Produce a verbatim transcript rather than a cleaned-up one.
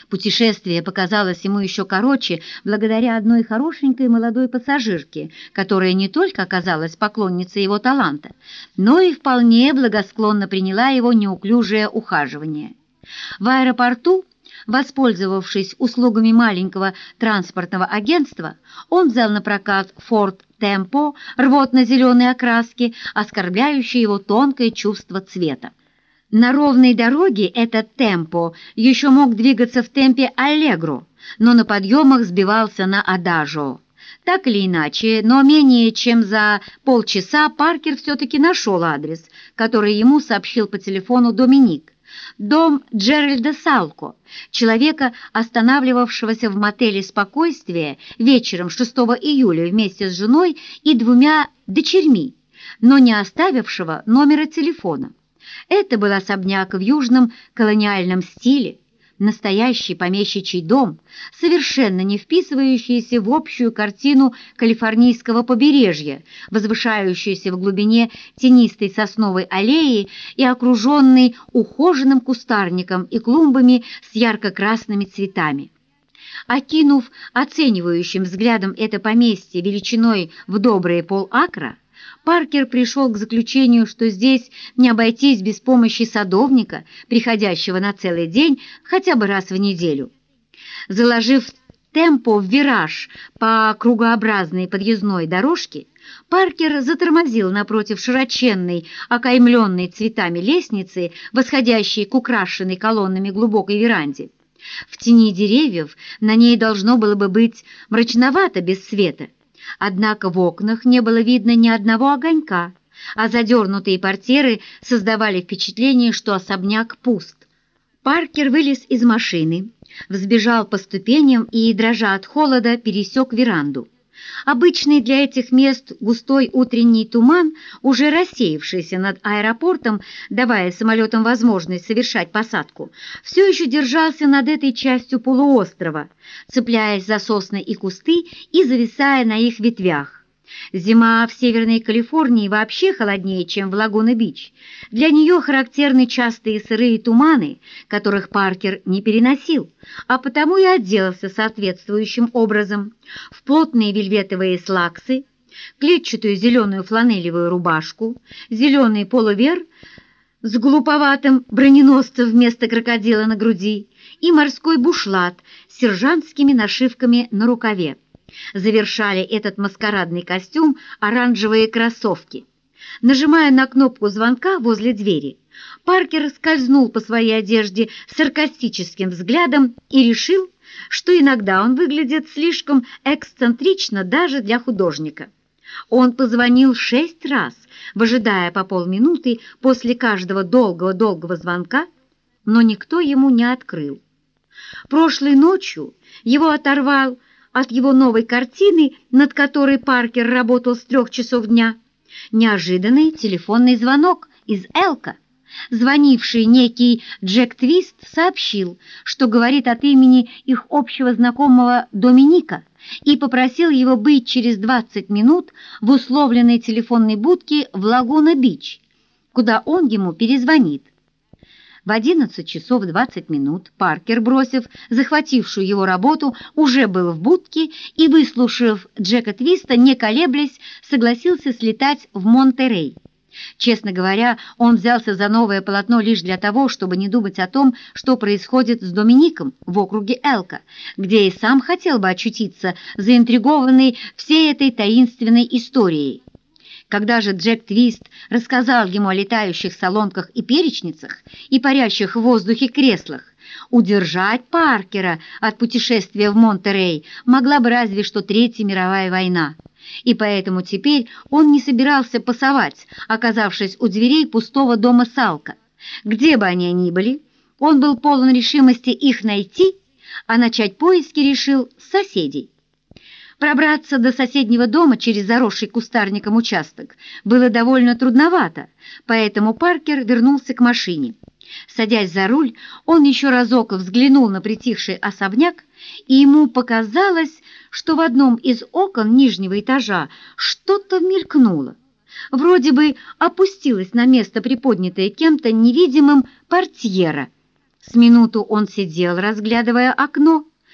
Путешествие показалось ему еще короче благодаря одной хорошенькой молодой пассажирке, которая не только оказалась поклонницей его таланта, но и вполне благосклонно приняла его неуклюжее ухаживание. В аэропорту, воспользовавшись услугами маленького транспортного агентства, он взял на прокат «Форд Темпо» рвотно-зеленой окраски, оскорбляющей его тонкое чувство цвета. На ровной дороге этот темпо еще мог двигаться в темпе аллегро, но на подъемах сбивался на адажо. Так или иначе, но менее чем за полчаса Паркер все-таки нашел адрес, который ему сообщил по телефону Доминик. Дом Джеральда Салко, человека, останавливавшегося в мотеле «Спокойствие» вечером шестого июля вместе с женой и двумя дочерьми, но не оставившего номера телефона. Это был особняк в южном колониальном стиле, настоящий помещичий дом, совершенно не вписывающийся в общую картину калифорнийского побережья, возвышающийся в глубине тенистой сосновой аллеи и окруженный ухоженным кустарником и клумбами с ярко-красными цветами. Окинув оценивающим взглядом это поместье величиной в добрые полакра, Паркер пришел к заключению, что здесь не обойтись без помощи садовника, приходящего на целый день хотя бы раз в неделю. Заложив темпо в вираж по кругообразной подъездной дорожке, Паркер затормозил напротив широченной, окаймленной цветами лестницы, восходящей к украшенной колоннами глубокой веранде. В тени деревьев на ней должно было бы быть мрачновато без света. Однако в окнах не было видно ни одного огонька, а задернутые портьеры создавали впечатление, что особняк пуст. Паркер вылез из машины, взбежал по ступеням и, дрожа от холода, пересек веранду. Обычный для этих мест густой утренний туман, уже рассеявшийся над аэропортом, давая самолетам возможность совершать посадку, все еще держался над этой частью полуострова, цепляясь за сосны и кусты и зависая на их ветвях. Зима в Северной Калифорнии вообще холоднее, чем в Лагуна-Бич. Для нее характерны частые сырые туманы, которых Паркер не переносил, а потому и отделался соответствующим образом. В плотные вельветовые слаксы, клетчатую зеленую фланелевую рубашку, зеленый полувер с глуповатым броненосцем вместо крокодила на груди и морской бушлат с сержантскими нашивками на рукаве. Завершали этот маскарадный костюм оранжевые кроссовки. Нажимая на кнопку звонка возле двери, Паркер скользнул по своей одежде саркастическим взглядом и решил, что иногда он выглядит слишком эксцентрично даже для художника. Он позвонил шесть раз, выжидая по полминуты после каждого долгого-долгого звонка, но никто ему не открыл. Прошлой ночью его оторвал от его новой картины, над которой Паркер работал с трех часов дня, неожиданный телефонный звонок из Элка. Звонивший некий Джек Твист сообщил, что говорит от имени их общего знакомого Доминика и попросил его быть через двадцать минут в условленной телефонной будке в Лагуна-Бич, куда он ему перезвонит. В одиннадцать часов двадцать минут Паркер, бросив захватившую его работу, уже был в будке и, выслушав Джека Твиста, не колеблясь, согласился слетать в Монтерей. Честно говоря, он взялся за новое полотно лишь для того, чтобы не думать о том, что происходит с Домиником в округе Элка, где и сам хотел бы очутиться, заинтригованный всей этой таинственной историей. Когда же Джек Твист рассказал ему о летающих солонках и перечницах и парящих в воздухе креслах, удержать Паркера от путешествия в Монтерей могла бы разве что Третья мировая война. И поэтому теперь он не собирался пасовать, оказавшись у дверей пустого дома Салко. Где бы они ни были, он был полон решимости их найти, а начать поиски решил с соседей. Пробраться до соседнего дома через заросший кустарником участок было довольно трудновато, поэтому Паркер вернулся к машине. Садясь за руль, он еще разок взглянул на притихший особняк, и ему показалось, что в одном из окон нижнего этажа что-то мелькнуло. Вроде бы опустилась на место приподнятая кем-то невидимым портьера. С минуту он сидел, разглядывая окно,